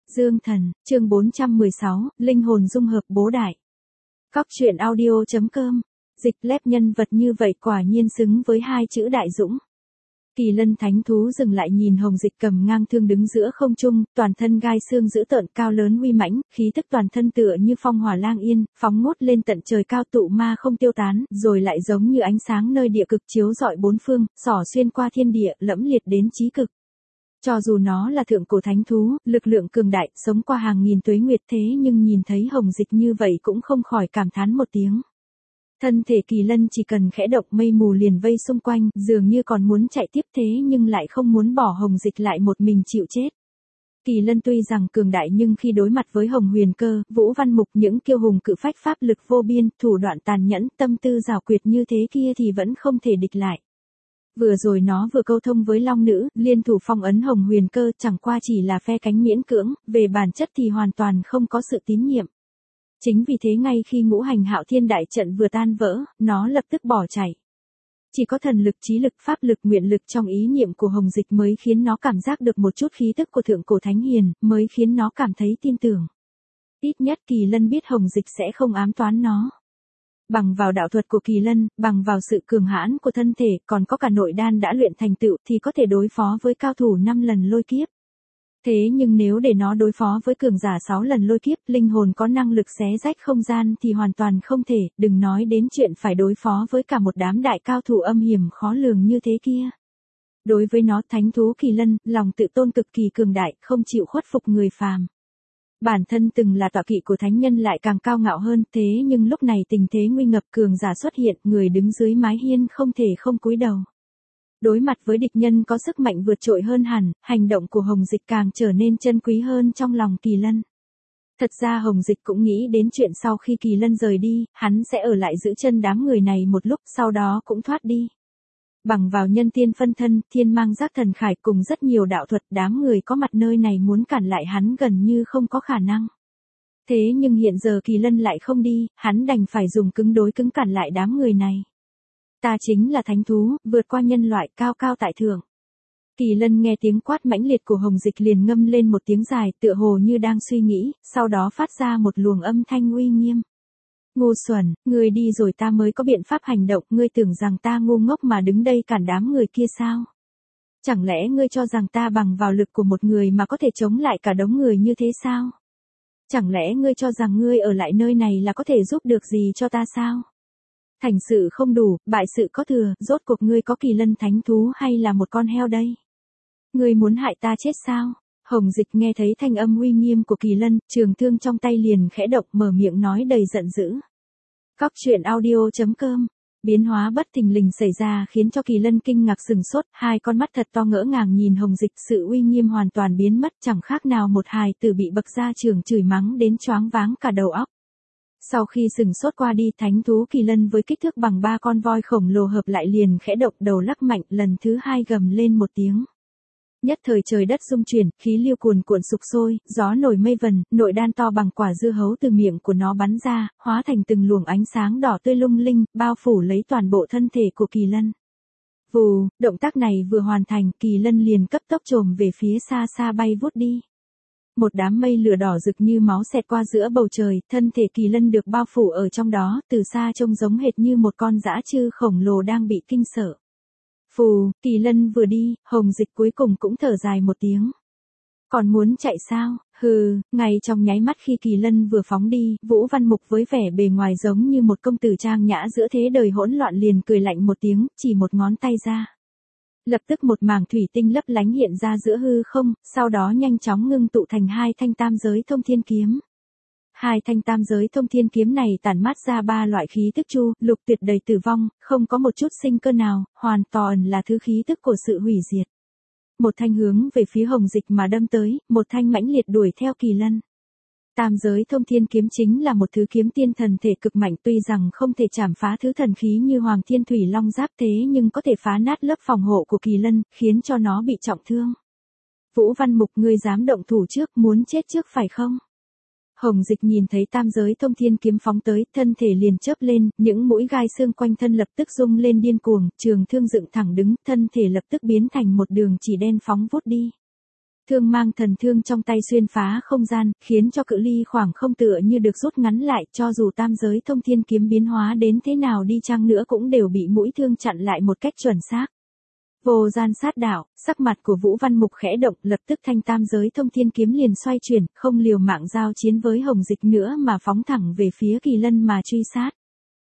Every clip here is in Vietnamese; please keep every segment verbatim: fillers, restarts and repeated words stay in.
Dương Thần, chương bốn trăm mười sáu, linh hồn dung hợp bố đại. Cóc truyện audio chấm com, dịch lép nhân vật như vậy quả nhiên xứng với hai chữ đại dũng. Kỳ lân thánh thú dừng lại nhìn Hồng Dịch cầm ngang thương đứng giữa không trung, toàn thân gai xương dữ tợn cao lớn uy mãnh, khí tức toàn thân tựa như phong hỏa lang yên, phóng ngút lên tận trời cao tụ ma không tiêu tán, rồi lại giống như ánh sáng nơi địa cực chiếu rọi bốn phương, xỏ xuyên qua thiên địa, lẫm liệt đến chí cực. Cho dù nó là thượng cổ thánh thú, lực lượng cường đại, sống qua hàng nghìn tuế nguyệt thế nhưng nhìn thấy Hồng Dịch như vậy cũng không khỏi cảm thán một tiếng. Thân thể kỳ lân chỉ cần khẽ động mây mù liền vây xung quanh, dường như còn muốn chạy tiếp thế nhưng lại không muốn bỏ Hồng Dịch lại một mình chịu chết. Kỳ lân tuy rằng cường đại nhưng khi đối mặt với Hồng Huyền Cơ, Vũ Văn Mục những kiêu hùng cự phách pháp lực vô biên, thủ đoạn tàn nhẫn, tâm tư giảo quyệt như thế kia thì vẫn không thể địch lại. Vừa rồi nó vừa câu thông với Long Nữ, liên thủ phong ấn Hồng Huyền Cơ chẳng qua chỉ là phe cánh miễn cưỡng, về bản chất thì hoàn toàn không có sự tín nhiệm. Chính vì thế ngay khi ngũ hành hạo thiên đại trận vừa tan vỡ, nó lập tức bỏ chạy. Chỉ có thần lực, trí lực, pháp lực, nguyện lực trong ý niệm của Hồng Dịch mới khiến nó cảm giác được một chút khí tức của thượng cổ thánh hiền, mới khiến nó cảm thấy tin tưởng. Ít nhất Kỳ Lân biết Hồng Dịch sẽ không ám toán nó. Bằng vào đạo thuật của Kỳ Lân, bằng vào sự cường hãn của thân thể, còn có cả nội đan đã luyện thành tựu thì có thể đối phó với cao thủ năm lần lôi kiếp. Thế nhưng nếu để nó đối phó với cường giả sáu lần lôi kiếp, linh hồn có năng lực xé rách không gian thì hoàn toàn không thể, đừng nói đến chuyện phải đối phó với cả một đám đại cao thủ âm hiểm khó lường như thế kia. Đối với nó, thánh thú Kỳ Lân, lòng tự tôn cực kỳ cường đại, không chịu khuất phục người phàm. Bản thân từng là tọa kỵ của thánh nhân lại càng cao ngạo hơn, thế nhưng lúc này tình thế nguy ngập, cường giả xuất hiện, người đứng dưới mái hiên không thể không cúi đầu. Đối mặt với địch nhân có sức mạnh vượt trội hơn hẳn, hành động của Hồng Dịch càng trở nên chân quý hơn trong lòng Kỳ Lân. Thật ra Hồng Dịch cũng nghĩ đến chuyện sau khi Kỳ Lân rời đi, hắn sẽ ở lại giữ chân đám người này một lúc, sau đó cũng thoát đi. Bằng vào nhân tiên phân thân, thiên mang giác thần khải cùng rất nhiều đạo thuật, đám người có mặt nơi này muốn cản lại hắn gần như không có khả năng. Thế nhưng hiện giờ Kỳ Lân lại không đi, hắn đành phải dùng cứng đối cứng cản lại đám người này. Ta chính là thánh thú, vượt qua nhân loại, cao cao tại thượng. Kỳ Lân nghe tiếng quát mãnh liệt của Hồng Dịch liền ngâm lên một tiếng dài, tựa hồ như đang suy nghĩ, sau đó phát ra một luồng âm thanh uy nghiêm. Ngu xuẩn, ngươi đi rồi ta mới có biện pháp hành động, ngươi tưởng rằng ta ngu ngốc mà đứng đây cản đám người kia sao? Chẳng lẽ ngươi cho rằng ta bằng vào lực của một người mà có thể chống lại cả đống người như thế sao? Chẳng lẽ ngươi cho rằng ngươi ở lại nơi này là có thể giúp được gì cho ta sao? Thành sự không đủ, bại sự có thừa, rốt cuộc ngươi có Kỳ Lân thánh thú hay là một con heo đây? Ngươi muốn hại ta chết sao? Hồng Dịch nghe thấy thanh âm uy nghiêm của Kỳ Lân, trường thương trong tay liền khẽ động, mở miệng nói đầy giận dữ. Cóc truyện audio chấm com, biến hóa bất thình lình xảy ra khiến cho Kỳ Lân kinh ngạc sừng sốt, hai con mắt thật to ngỡ ngàng nhìn Hồng Dịch, sự uy nghiêm hoàn toàn biến mất, chẳng khác nào một hài tử bị bậc gia trưởng chửi mắng đến choáng váng cả đầu óc. Sau khi sừng sốt qua đi, thánh thú Kỳ Lân với kích thước bằng ba con voi khổng lồ hợp lại liền khẽ động, đầu lắc mạnh, lần thứ hai gầm lên một tiếng. Nhất thời trời đất rung chuyển, khí lưu cuồn cuộn sục sôi, gió nổi mây vần, nội đan to bằng quả dưa hấu từ miệng của nó bắn ra, hóa thành từng luồng ánh sáng đỏ tươi lung linh, bao phủ lấy toàn bộ thân thể của Kỳ Lân. Vù, động tác này vừa hoàn thành, Kỳ Lân liền cấp tốc trồm về phía xa xa bay vút đi. Một đám mây lửa đỏ rực như máu xẹt qua giữa bầu trời, thân thể Kỳ Lân được bao phủ ở trong đó, từ xa trông giống hệt như một con dã trư khổng lồ đang bị kinh sợ. Phù, Kỳ Lân vừa đi, Hồng Dịch cuối cùng cũng thở dài một tiếng. Còn muốn chạy sao? Hừ, ngay trong nháy mắt khi Kỳ Lân vừa phóng đi, Vũ Văn Mục với vẻ bề ngoài giống như một công tử trang nhã giữa thế đời hỗn loạn liền cười lạnh một tiếng, chỉ một ngón tay ra. Lập tức một mảng thủy tinh lấp lánh hiện ra giữa hư không, sau đó nhanh chóng ngưng tụ thành hai thanh tam giới thông thiên kiếm. Hai thanh tam giới thông thiên kiếm này tản mát ra ba loại khí tức chu, lục tuyệt đầy tử vong, không có một chút sinh cơ nào, hoàn toàn là thứ khí tức của sự hủy diệt. Một thanh hướng về phía Hồng Dịch mà đâm tới, một thanh mãnh liệt đuổi theo Kỳ Lân. Tam giới thông thiên kiếm chính là một thứ kiếm tiên thần thể cực mạnh, tuy rằng không thể chảm phá thứ thần khí như Hoàng Thiên Thủy Long Giáp thế nhưng có thể phá nát lớp phòng hộ của Kỳ Lân, khiến cho nó bị trọng thương. Vũ Văn Mục, ngươi dám động thủ trước, muốn chết trước phải không? Hồng Dịch nhìn thấy tam giới thông thiên kiếm phóng tới, thân thể liền chớp lên, những mũi gai xương quanh thân lập tức rung lên điên cuồng, trường thương dựng thẳng đứng, thân thể lập tức biến thành một đường chỉ đen phóng vút đi. Thương mang thần thương trong tay xuyên phá không gian, khiến cho cự ly khoảng không tựa như được rút ngắn lại, cho dù tam giới thông thiên kiếm biến hóa đến thế nào đi chăng nữa cũng đều bị mũi thương chặn lại một cách chuẩn xác. Vô gian sát đạo, sắc mặt của Vũ Văn Mục khẽ động, lập tức thanh tam giới thông thiên kiếm liền xoay chuyển, không liều mạng giao chiến với Hồng Dịch nữa mà phóng thẳng về phía Kỳ Lân mà truy sát.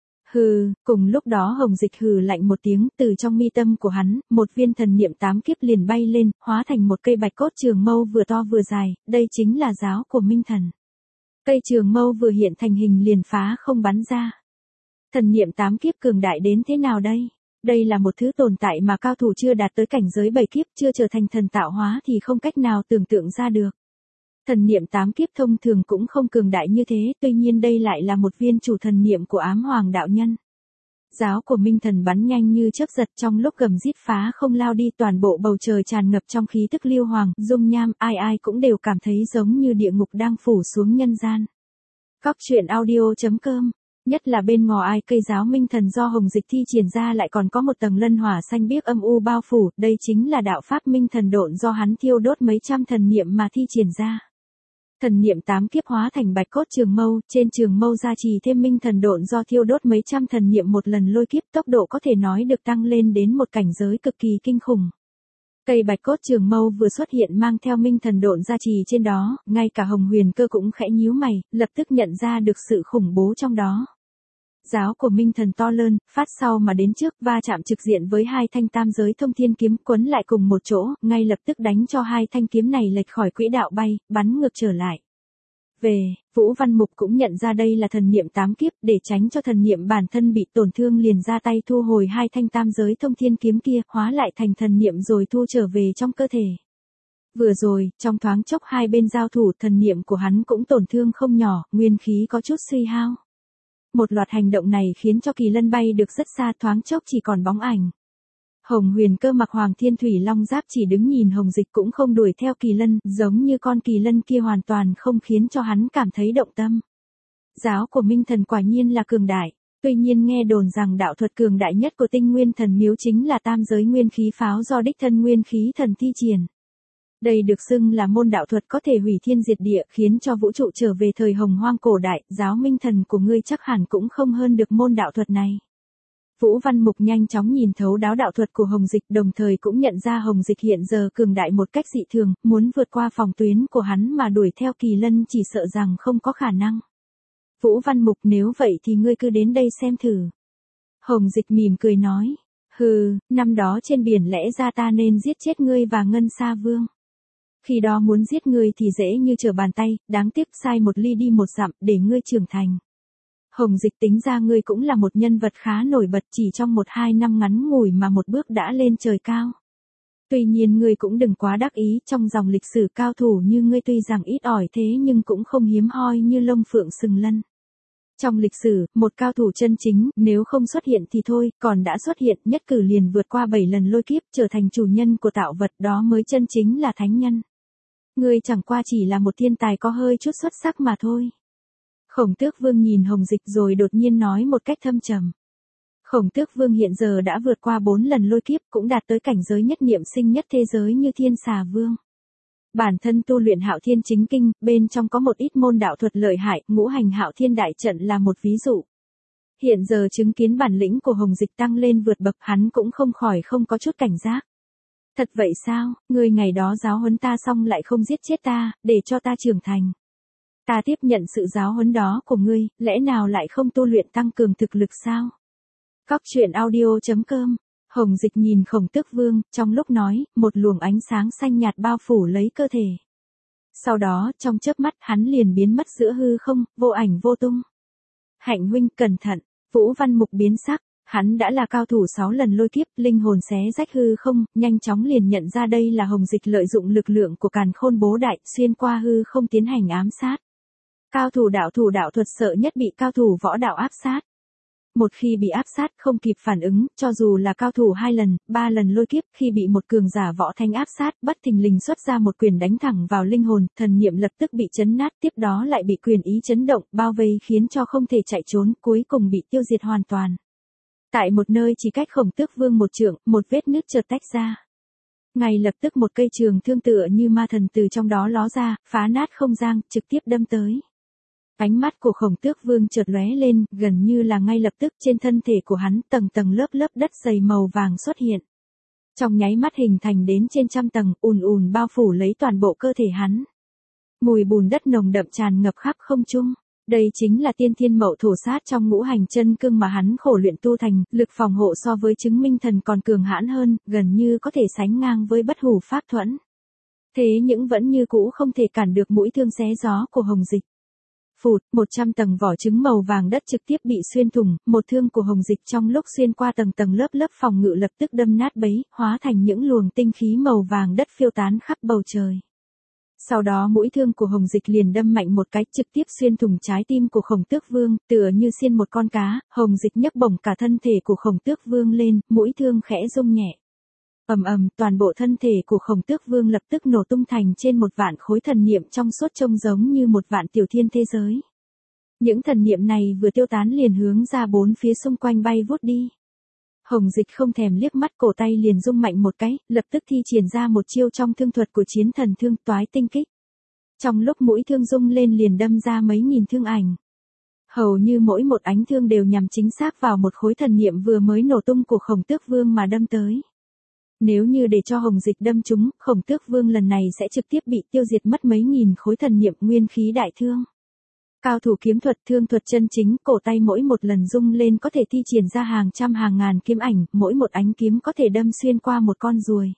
Hừ, cùng lúc đó Hồng Dịch hừ lạnh một tiếng, từ trong mi tâm của hắn, một viên thần niệm tám kiếp liền bay lên, hóa thành một cây bạch cốt trường mâu vừa to vừa dài, đây chính là giáo của Minh Thần. Cây trường mâu vừa hiện thành hình liền phá không bắn ra. Thần niệm tám kiếp cường đại đến thế nào đây? Đây là một thứ tồn tại mà cao thủ chưa đạt tới cảnh giới bảy kiếp, chưa trở thành thần tạo hóa thì không cách nào tưởng tượng ra được. Thần niệm tám kiếp thông thường cũng không cường đại như thế, tuy nhiên đây lại là một viên chủ thần niệm của Ám Hoàng đạo nhân. Giáo của Minh Thần bắn nhanh như chớp giật, trong lúc gầm rít phá không lao đi, toàn bộ bầu trời tràn ngập trong khí tức lưu hoàng, dung nham, ai ai cũng đều cảm thấy giống như địa ngục đang phủ xuống nhân gian. Cóc truyện audio chấm com. Nhất là bên ngoài cây giáo Minh Thần do Hồng Dịch thi triển ra lại còn có một tầng lân hỏa xanh biếc âm u bao phủ, đây chính là đạo pháp Minh Thần độn do hắn thiêu đốt mấy trăm thần niệm mà thi triển ra. Thần niệm tám kiếp hóa thành bạch cốt trường mâu, trên trường mâu gia trì thêm Minh Thần độn do thiêu đốt mấy trăm thần niệm một lần lôi kiếp, tốc độ có thể nói được tăng lên đến một cảnh giới cực kỳ kinh khủng. Cây bạch cốt trường mâu vừa xuất hiện mang theo Minh Thần độn gia trì trên đó, ngay cả Hồng Huyền Cơ cũng khẽ nhíu mày, lập tức nhận ra được sự khủng bố trong đó. Giáo của Minh Thần to lớn, phát sau mà đến trước, va chạm trực diện với hai thanh tam giới thông thiên kiếm, quấn lại cùng một chỗ, ngay lập tức đánh cho hai thanh kiếm này lệch khỏi quỹ đạo bay, bắn ngược trở lại. Về, Vũ Văn Mục cũng nhận ra đây là thần niệm tám kiếp, để tránh cho thần niệm bản thân bị tổn thương liền ra tay thu hồi hai thanh tam giới thông thiên kiếm kia, hóa lại thành thần niệm rồi thu trở về trong cơ thể. Vừa rồi, trong thoáng chốc hai bên giao thủ, thần niệm của hắn cũng tổn thương không nhỏ, nguyên khí có chút suy hao. Một loạt hành động này khiến cho Kỳ Lân bay được rất xa, thoáng chốc chỉ còn bóng ảnh. Hồng Huyền Cơ mặc Hoàng Thiên Thủy Long giáp chỉ đứng nhìn Hồng Dịch cũng không đuổi theo Kỳ Lân, giống như con Kỳ Lân kia hoàn toàn không khiến cho hắn cảm thấy động tâm. Giáo của Minh Thần quả nhiên là cường đại, tuy nhiên nghe đồn rằng đạo thuật cường đại nhất của Tinh Nguyên Thần Miếu chính là tam giới nguyên khí pháo do đích thân nguyên khí thần thi triển. Đây được xưng là môn đạo thuật có thể hủy thiên diệt địa, khiến cho vũ trụ trở về thời hồng hoang cổ đại, giáo Minh Thần của ngươi chắc hẳn cũng không hơn được môn đạo thuật này. Vũ Văn Mục nhanh chóng nhìn thấu đáo đạo thuật của Hồng Dịch, đồng thời cũng nhận ra Hồng Dịch hiện giờ cường đại một cách dị thường, muốn vượt qua phòng tuyến của hắn mà đuổi theo Kỳ Lân chỉ sợ rằng không có khả năng. Vũ Văn Mục, nếu vậy thì ngươi cứ đến đây xem thử. Hồng Dịch mỉm cười nói, hừ, năm đó trên biển lẽ ra ta nên giết chết ngươi và Ngân Sa Vương. Khi đó muốn giết ngươi thì dễ như trở bàn tay, đáng tiếc sai một ly đi một dặm để ngươi trưởng thành. Hồng Dịch, tính ra ngươi cũng là một nhân vật khá nổi bật, chỉ trong một hai năm ngắn ngủi mà một bước đã lên trời cao. Tuy nhiên ngươi cũng đừng quá đắc ý, trong dòng lịch sử cao thủ như ngươi tuy rằng ít ỏi thế nhưng cũng không hiếm hoi như Long Phượng Sừng Lân. Trong lịch sử, một cao thủ chân chính, nếu không xuất hiện thì thôi, còn đã xuất hiện, nhất cử liền vượt qua bảy lần lôi kiếp, trở thành chủ nhân của tạo vật, đó mới chân chính là thánh nhân. Ngươi chẳng qua chỉ là một thiên tài có hơi chút xuất sắc mà thôi. Khổng Tước Vương nhìn Hồng Dịch rồi đột nhiên nói một cách thâm trầm. Khổng Tước Vương hiện giờ đã vượt qua bốn lần lôi kiếp, cũng đạt tới cảnh giới nhất niệm sinh nhất thế giới như Thiên Xà Vương. Bản thân tu luyện Hạo Thiên Chính Kinh, bên trong có một ít môn đạo thuật lợi hại, ngũ hành Hạo Thiên Đại Trận là một ví dụ. Hiện giờ chứng kiến bản lĩnh của Hồng Dịch tăng lên vượt bậc, hắn cũng không khỏi không có chút cảnh giác. Thật vậy sao, ngươi ngày đó giáo huấn ta xong lại không giết chết ta, để cho ta trưởng thành. Ta tiếp nhận sự giáo huấn đó của ngươi, lẽ nào lại không tu luyện tăng cường thực lực sao? Cóc truyện audio chấm com. Hồng Dịch nhìn Khổng Tước Vương, trong lúc nói, một luồng ánh sáng xanh nhạt bao phủ lấy cơ thể. Sau đó, trong chớp mắt, hắn liền biến mất giữa hư không, vô ảnh vô tung. Hạnh huynh, cẩn thận. Vũ Văn Mục biến sắc, hắn đã là cao thủ sáu lần lôi kiếp, linh hồn xé rách hư không, nhanh chóng liền nhận ra đây là Hồng Dịch lợi dụng lực lượng của Càn Khôn Bố Đại, xuyên qua hư không tiến hành ám sát. Cao thủ đạo thủ đạo thuật sợ nhất bị cao thủ võ đạo áp sát. Một khi bị áp sát không kịp phản ứng, cho dù là cao thủ hai lần, ba lần lôi kiếp, khi bị một cường giả võ thánh áp sát, bất thình lình xuất ra một quyền đánh thẳng vào linh hồn, thần niệm lập tức bị chấn nát, tiếp đó lại bị quyền ý chấn động, bao vây khiến cho không thể chạy trốn, cuối cùng bị tiêu diệt hoàn toàn. Tại một nơi chỉ cách Khổng Tước Vương một trượng, một vết nứt chợt tách ra. Ngay lập tức một cây trường thương tựa như ma thần từ trong đó ló ra, phá nát không gian, trực tiếp đâm tới. Ánh mắt của Khổng Tước Vương chợt lóe lên, gần như là ngay lập tức trên thân thể của hắn tầng tầng lớp lớp đất dày màu vàng xuất hiện. Trong nháy mắt hình thành đến trên trăm tầng, ùn ùn bao phủ lấy toàn bộ cơ thể hắn. Mùi bùn đất nồng đậm tràn ngập khắp không trung. Đây chính là tiên thiên mậu thổ sát trong ngũ hành chân cương mà hắn khổ luyện tu thành, lực phòng hộ so với chứng minh thần còn cường hãn hơn, gần như có thể sánh ngang với bất hủ pháp thuẫn. Thế nhưng vẫn như cũ không thể cản được mũi thương xé gió của Hồng Dịch. Phụt, một trăm tầng vỏ trứng màu vàng đất trực tiếp bị xuyên thủng, một thương của Hồng Dịch trong lúc xuyên qua tầng tầng lớp lớp phòng ngự lập tức đâm nát bấy, hóa thành những luồng tinh khí màu vàng đất phiêu tán khắp bầu trời. Sau đó mũi thương của Hồng Dịch liền đâm mạnh một cái trực tiếp xuyên thủng trái tim của Khổng Tước Vương, tựa như xiên một con cá, Hồng Dịch nhấc bổng cả thân thể của Khổng Tước Vương lên, mũi thương khẽ rung nhẹ. Ầm ầm, toàn bộ thân thể của Khổng Tước Vương lập tức nổ tung thành trên một vạn khối thần niệm trong suốt trông giống như một vạn tiểu thiên thế giới. Những thần niệm này vừa tiêu tán liền hướng ra bốn phía xung quanh bay vút đi. Hồng Dịch không thèm liếc mắt, cổ tay liền rung mạnh một cái, lập tức thi triển ra một chiêu trong thương thuật của chiến thần thương toái tinh kích. Trong lúc mũi thương rung lên liền đâm ra mấy nghìn thương ảnh. Hầu như mỗi một ánh thương đều nhằm chính xác vào một khối thần niệm vừa mới nổ tung của Khổng Tước Vương mà đâm tới. Nếu như để cho Hồng Dịch đâm trúng, Khổng Tước Vương lần này sẽ trực tiếp bị tiêu diệt mất mấy nghìn khối thần niệm nguyên khí đại thương. Cao thủ kiếm thuật thương thuật chân chính, cổ tay mỗi một lần rung lên có thể thi triển ra hàng trăm hàng ngàn kiếm ảnh, mỗi một ánh kiếm có thể đâm xuyên qua một con ruồi.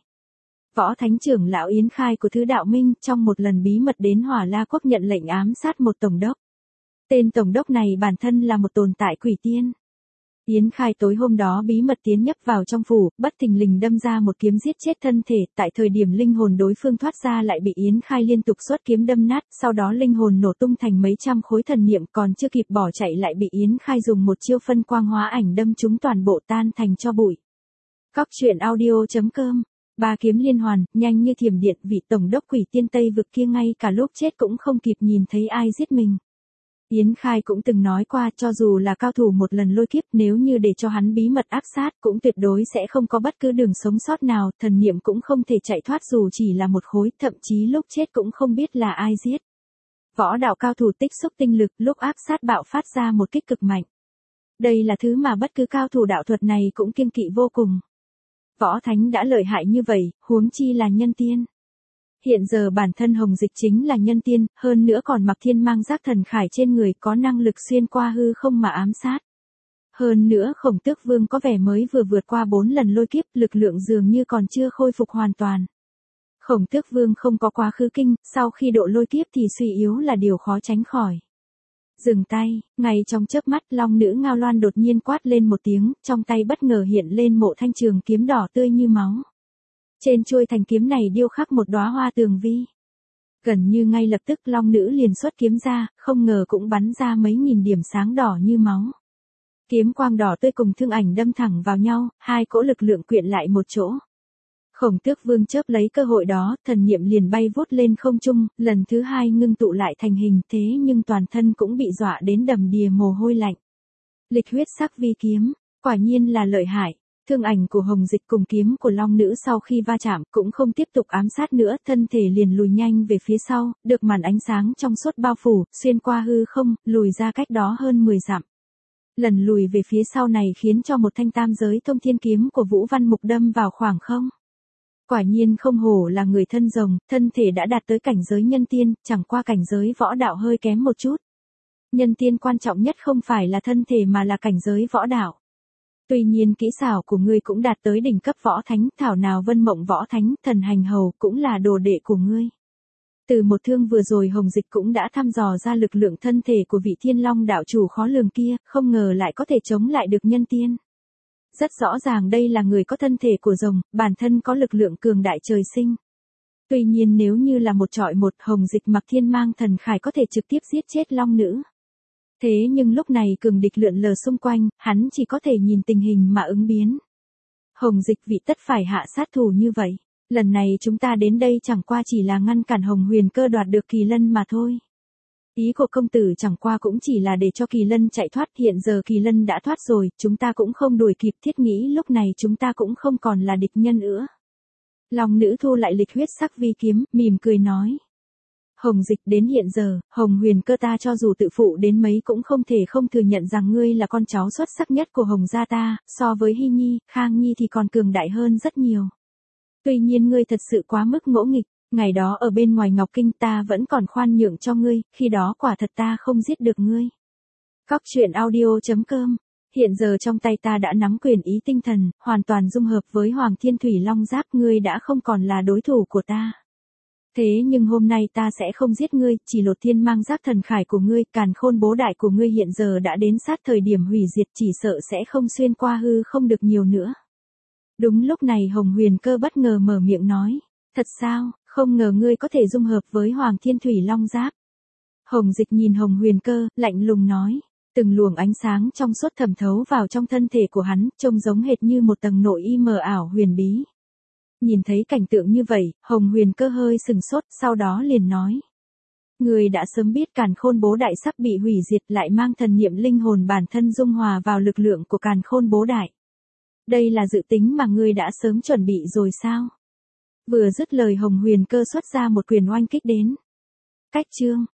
Võ Thánh trưởng lão Yến Khai của Thứ Đạo Minh trong một lần bí mật đến Hỏa La Quốc nhận lệnh ám sát một tổng đốc. Tên tổng đốc này bản thân là một tồn tại quỷ tiên. Yến Khai tối hôm đó bí mật tiến nhập vào trong phủ, bất thình lình đâm ra một kiếm giết chết thân thể, tại thời điểm linh hồn đối phương thoát ra lại bị Yến Khai liên tục xuất kiếm đâm nát, sau đó linh hồn nổ tung thành mấy trăm khối thần niệm, còn chưa kịp bỏ chạy lại bị Yến Khai dùng một chiêu phân quang hóa ảnh đâm chúng toàn bộ tan thành tro bụi. Cóc truyện audio chấm com. Ba kiếm liên hoàn, nhanh như thiểm điện, vị tổng đốc quỷ tiên Tây vực kia ngay cả lúc chết cũng không kịp nhìn thấy ai giết mình. Yến Khai cũng từng nói qua, cho dù là cao thủ một lần lôi kiếp, nếu như để cho hắn bí mật áp sát cũng tuyệt đối sẽ không có bất cứ đường sống sót nào, thần niệm cũng không thể chạy thoát dù chỉ là một khối, thậm chí lúc chết cũng không biết là ai giết. Võ đạo cao thủ tích xúc tinh lực, lúc áp sát bạo phát ra một kích cực mạnh. Đây là thứ mà bất cứ cao thủ đạo thuật này cũng kiêng kỵ vô cùng. Võ Thánh đã lợi hại như vậy, huống chi là nhân tiên. Hiện giờ bản thân Hồng Dịch chính là nhân tiên, hơn nữa còn mặc thiên mang giác thần khải trên người, có năng lực xuyên qua hư không mà ám sát. Hơn nữa Khổng Tước Vương có vẻ mới vừa vượt qua bốn lần lôi kiếp, lực lượng dường như còn chưa khôi phục hoàn toàn. Khổng Tước Vương không có quá khứ kinh, sau khi độ lôi kiếp thì suy yếu là điều khó tránh khỏi. Dừng tay, ngay trong chớp mắt long nữ Ngao Loan đột nhiên quát lên một tiếng, trong tay bất ngờ hiện lên một thanh trường kiếm đỏ tươi như máu. Trên chuôi thanh kiếm này điêu khắc một đóa hoa tường vi. Gần như ngay lập tức long nữ liền xuất kiếm ra, không ngờ cũng bắn ra mấy nghìn điểm sáng đỏ như máu. Kiếm quang đỏ tươi cùng thương ảnh đâm thẳng vào nhau, hai cỗ lực lượng quyện lại một chỗ. Khổng Tước Vương chớp lấy cơ hội đó, thần niệm liền bay vút lên không trung, lần thứ hai ngưng tụ lại thành hình, thế nhưng toàn thân cũng bị dọa đến đầm đìa mồ hôi lạnh. Lịch huyết sắc vi kiếm, quả nhiên là lợi hại. Thương ảnh của Hồng Dịch cùng kiếm của long nữ sau khi va chạm cũng không tiếp tục ám sát nữa, thân thể liền lùi nhanh về phía sau, được màn ánh sáng trong suốt bao phủ, xuyên qua hư không, lùi ra cách đó hơn mười dặm. Lần lùi về phía sau này khiến cho một thanh tam giới thông thiên kiếm của Vũ Văn Mục đâm vào khoảng không. Quả nhiên không hổ là người thân rồng, thân thể đã đạt tới cảnh giới nhân tiên, chẳng qua cảnh giới võ đạo hơi kém một chút. Nhân tiên quan trọng nhất không phải là thân thể mà là cảnh giới võ đạo. Tuy nhiên kỹ xảo của ngươi cũng đạt tới đỉnh cấp võ thánh, thảo nào Vân Mộng võ thánh, thần hành hầu cũng là đồ đệ của ngươi. Từ một thương vừa rồi Hồng Dịch cũng đã thăm dò ra lực lượng thân thể của vị Thiên Long đạo chủ khó lường kia, không ngờ lại có thể chống lại được nhân tiên. Rất rõ ràng đây là người có thân thể của rồng, bản thân có lực lượng cường đại trời sinh. Tuy nhiên nếu như là một trọi một, Hồng Dịch mặc thiên mang thần khải có thể trực tiếp giết chết long nữ. Thế nhưng lúc này cường địch lượn lờ xung quanh, hắn chỉ có thể nhìn tình hình mà ứng biến. Hồng Dịch vị tất phải hạ sát thủ như vậy. Lần này chúng ta đến đây chẳng qua chỉ là ngăn cản Hồng Huyền Cơ đoạt được Kỳ Lân mà thôi. Ý của công tử chẳng qua cũng chỉ là để cho Kỳ Lân chạy thoát, hiện giờ Kỳ Lân đã thoát rồi, chúng ta cũng không đuổi kịp, thiết nghĩ lúc này chúng ta cũng không còn là địch nhân nữa. Long nữ thu lại lịch huyết sắc vi kiếm, mỉm cười nói. Hồng Dịch, đến hiện giờ, Hồng Huyền Cơ ta cho dù tự phụ đến mấy cũng không thể không thừa nhận rằng ngươi là con cháu xuất sắc nhất của Hồng gia ta, so với Hy Nhi, Khang Nhi thì còn cường đại hơn rất nhiều. Tuy nhiên ngươi thật sự quá mức ngỗ nghịch, ngày đó ở bên ngoài Ngọc Kinh ta vẫn còn khoan nhượng cho ngươi, khi đó quả thật ta không giết được ngươi. Cóc truyện audio chấm com. Hiện giờ trong tay ta đã nắm quyền ý tinh thần, hoàn toàn dung hợp với Hoàng Thiên Thủy Long Giáp, ngươi đã không còn là đối thủ của ta. Thế nhưng hôm nay ta sẽ không giết ngươi, chỉ lột thiên mang giáp thần khải của ngươi, càn khôn bố đại của ngươi hiện giờ đã đến sát thời điểm hủy diệt, chỉ sợ sẽ không xuyên qua hư không được nhiều nữa. Đúng lúc này Hồng Huyền Cơ bất ngờ mở miệng nói, thật sao, không ngờ ngươi có thể dung hợp với Hoàng Thiên Thủy Long Giáp. Hồng Dịch nhìn Hồng Huyền Cơ, lạnh lùng nói, từng luồng ánh sáng trong suốt thẩm thấu vào trong thân thể của hắn, trông giống hệt như một tầng nội y mờ ảo huyền bí. Nhìn thấy cảnh tượng như vậy, Hồng Huyền Cơ hơi sừng sốt, sau đó liền nói. Người đã sớm biết càn khôn bố đại sắp bị hủy diệt, lại mang thần niệm linh hồn bản thân dung hòa vào lực lượng của càn khôn bố đại. Đây là dự tính mà ngươi đã sớm chuẩn bị rồi sao? Vừa dứt lời Hồng Huyền Cơ xuất ra một quyền oanh kích đến. Cách chương.